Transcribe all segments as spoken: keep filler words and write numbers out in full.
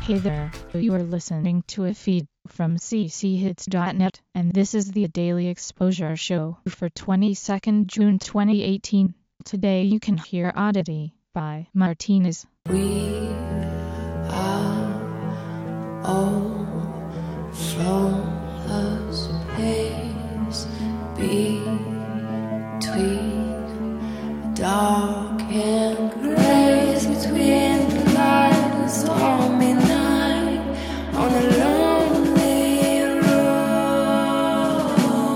Hey there, you are listening to a feed from c c hits dot net, and this is the Daily Exposure Show for twenty-second June twenty eighteen. Today you can hear Oddity by Martinez. We are all flawless pace between dark and grace, between the light and stormy night on a lonely road.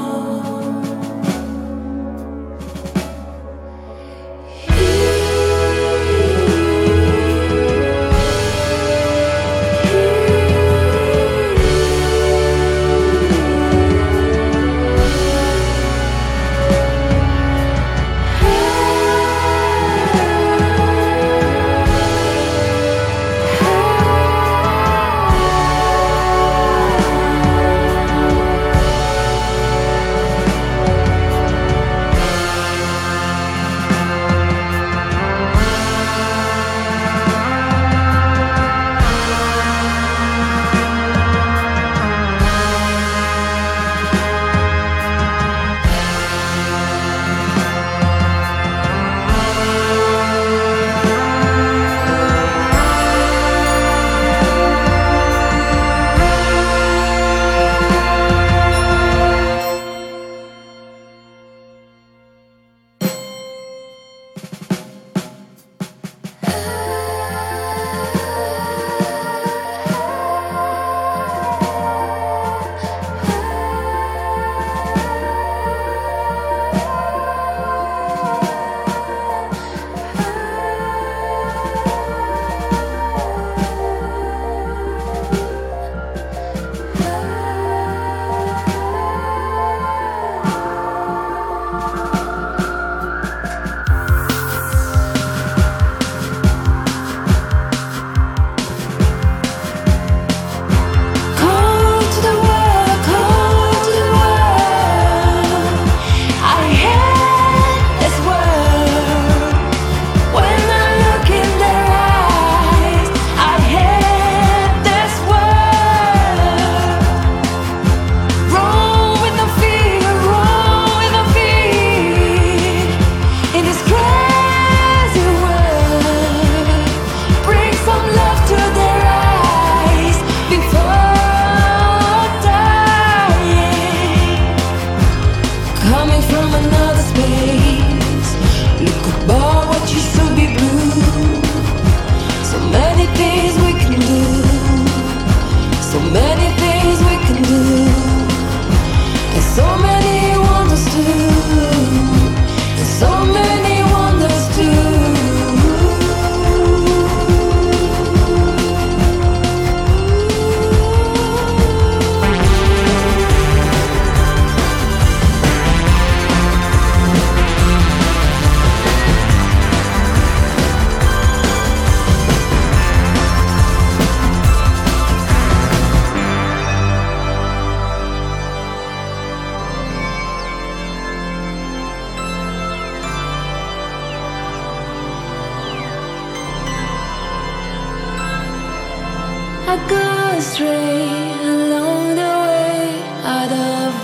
I go astray along the way, out of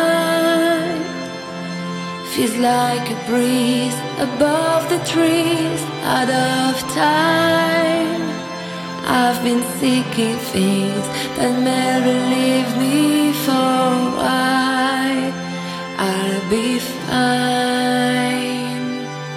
mind. Feels like a breeze above the trees, out of time. I've been seeking things that may relieve me for a while. I'll be fine.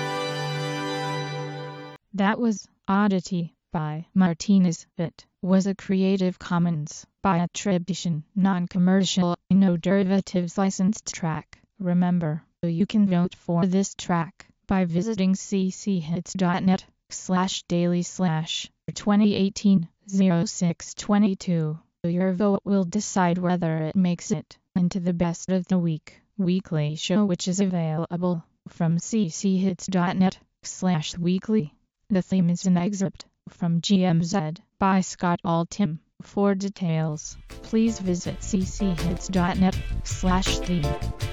That was Oddity by Martinez. It was a Creative Commons by attribution, non-commercial, no derivatives licensed track. Remember, you can vote for this track by visiting c c hits dot net slash daily slash twenty eighteen oh six twenty-two. Your vote will decide whether it makes it into the best of the week weekly show, which is available from c c hits dot net slash weekly. The theme is an excerpt from G M Z by Scott Altham. For details, please visit c c hits dot net slash theme.